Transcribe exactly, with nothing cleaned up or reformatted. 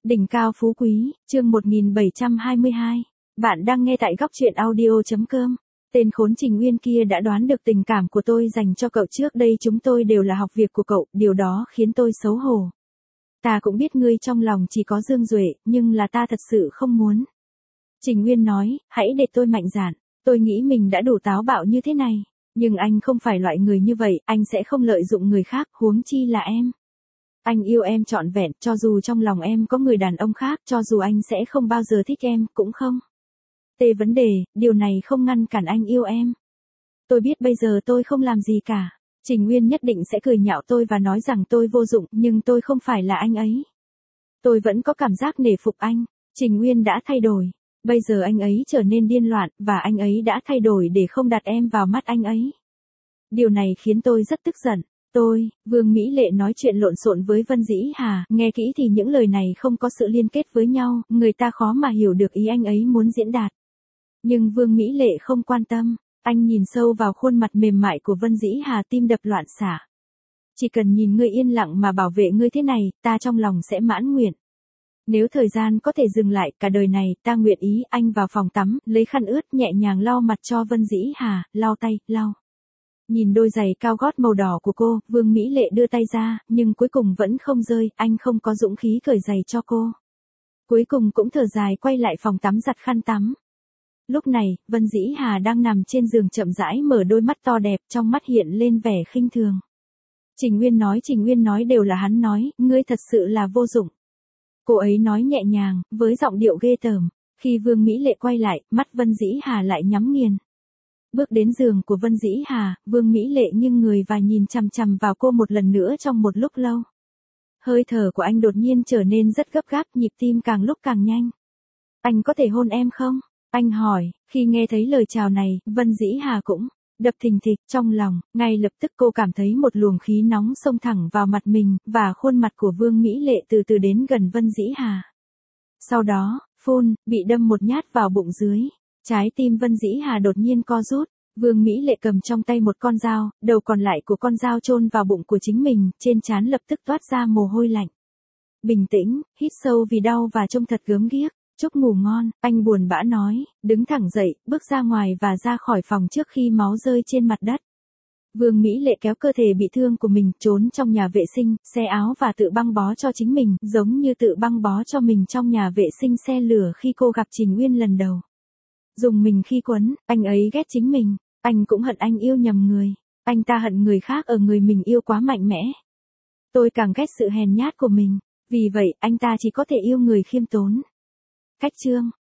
Đỉnh cao phú quý, chương một nghìn bảy trăm hai mươi hai. Bạn đang nghe tại góc truyện audio chấm com. Tên khốn Trình Uyên kia đã đoán được tình cảm của tôi dành cho cậu, trước đây chúng tôi đều là học việc của cậu, điều đó khiến tôi xấu hổ. Ta cũng biết ngươi trong lòng chỉ có Dương Duệ, nhưng là ta thật sự không muốn. Trình Uyên nói, hãy để tôi mạnh dạn, tôi nghĩ mình đã đủ táo bạo như thế này. Nhưng anh không phải loại người như vậy, anh sẽ không lợi dụng người khác, huống chi là em. Anh yêu em trọn vẹn, cho dù trong lòng em có người đàn ông khác, cho dù anh sẽ không bao giờ thích em, cũng không. Tê vấn đề, điều này không ngăn cản anh yêu em. Tôi biết bây giờ tôi không làm gì cả. Trình Nguyên nhất định sẽ cười nhạo tôi và nói rằng tôi vô dụng, nhưng tôi không phải là anh ấy. Tôi vẫn có cảm giác nể phục anh. Trình Nguyên đã thay đổi. Bây giờ anh ấy trở nên điên loạn, và anh ấy đã thay đổi để không đặt em vào mắt anh ấy. Điều này khiến tôi rất tức giận. Tôi, Vương Mỹ Lệ nói chuyện lộn xộn với Vân Dĩ Hà, nghe kỹ thì những lời này không có sự liên kết với nhau, người ta khó mà hiểu được ý anh ấy muốn diễn đạt. Nhưng Vương Mỹ Lệ không quan tâm, anh nhìn sâu vào khuôn mặt mềm mại của Vân Dĩ Hà, tim đập loạn xạ. Chỉ cần nhìn ngươi yên lặng mà bảo vệ ngươi thế này, ta trong lòng sẽ mãn nguyện. Nếu thời gian có thể dừng lại cả đời này, ta nguyện ý. Anh vào phòng tắm, lấy khăn ướt nhẹ nhàng lau mặt cho Vân Dĩ Hà, lau tay, lau. Nhìn đôi giày cao gót màu đỏ của cô, Vương Mỹ Lệ đưa tay ra, nhưng cuối cùng vẫn không rơi, anh không có dũng khí cởi giày cho cô. Cuối cùng cũng thở dài quay lại phòng tắm giặt khăn tắm. Lúc này, Vân Dĩ Hà đang nằm trên giường chậm rãi mở đôi mắt to đẹp, trong mắt hiện lên vẻ khinh thường. Trình Nguyên nói Trình Nguyên nói đều là hắn nói, ngươi thật sự là vô dụng. Cô ấy nói nhẹ nhàng, với giọng điệu ghê tởm. Khi Vương Mỹ Lệ quay lại, mắt Vân Dĩ Hà lại nhắm nghiền. Bước đến giường của Vân Dĩ Hà, Vương Mỹ Lệ nghiêng người và nhìn chằm chằm vào cô một lần nữa trong một lúc lâu. Hơi thở của anh đột nhiên trở nên rất gấp gáp, nhịp tim càng lúc càng nhanh. Anh có thể hôn em không? Anh hỏi. Khi nghe thấy lời chào này, Vân Dĩ Hà cũng đập thình thịch trong lòng, ngay lập tức cô cảm thấy một luồng khí nóng xông thẳng vào mặt mình, và khuôn mặt của Vương Mỹ Lệ từ từ đến gần Vân Dĩ Hà. Sau đó, phun, bị đâm một nhát vào bụng dưới. Trái tim Vân Dĩ Hà đột nhiên co rút. Vương Mỹ Lệ cầm trong tay một con dao, đầu còn lại của con dao chôn vào bụng của chính mình, trên trán lập tức toát ra mồ hôi lạnh. Bình tĩnh, hít sâu vì đau và trông thật gớm ghiếc. Chúc ngủ ngon, anh buồn bã nói, đứng thẳng dậy, bước ra ngoài và ra khỏi phòng trước khi máu rơi trên mặt đất. Vương Mỹ Lệ kéo cơ thể bị thương của mình, trốn trong nhà vệ sinh, xe áo và tự băng bó cho chính mình, giống như tự băng bó cho mình trong nhà vệ sinh xe lửa khi cô gặp Trình Uyên lần đầu. Dùng mình khi quấn, anh ấy ghét chính mình, anh cũng hận anh yêu nhầm người, anh ta hận người khác ở người mình yêu quá mạnh mẽ. Tôi càng ghét sự hèn nhát của mình, vì vậy anh ta chỉ có thể yêu người khiêm tốn. Cách chương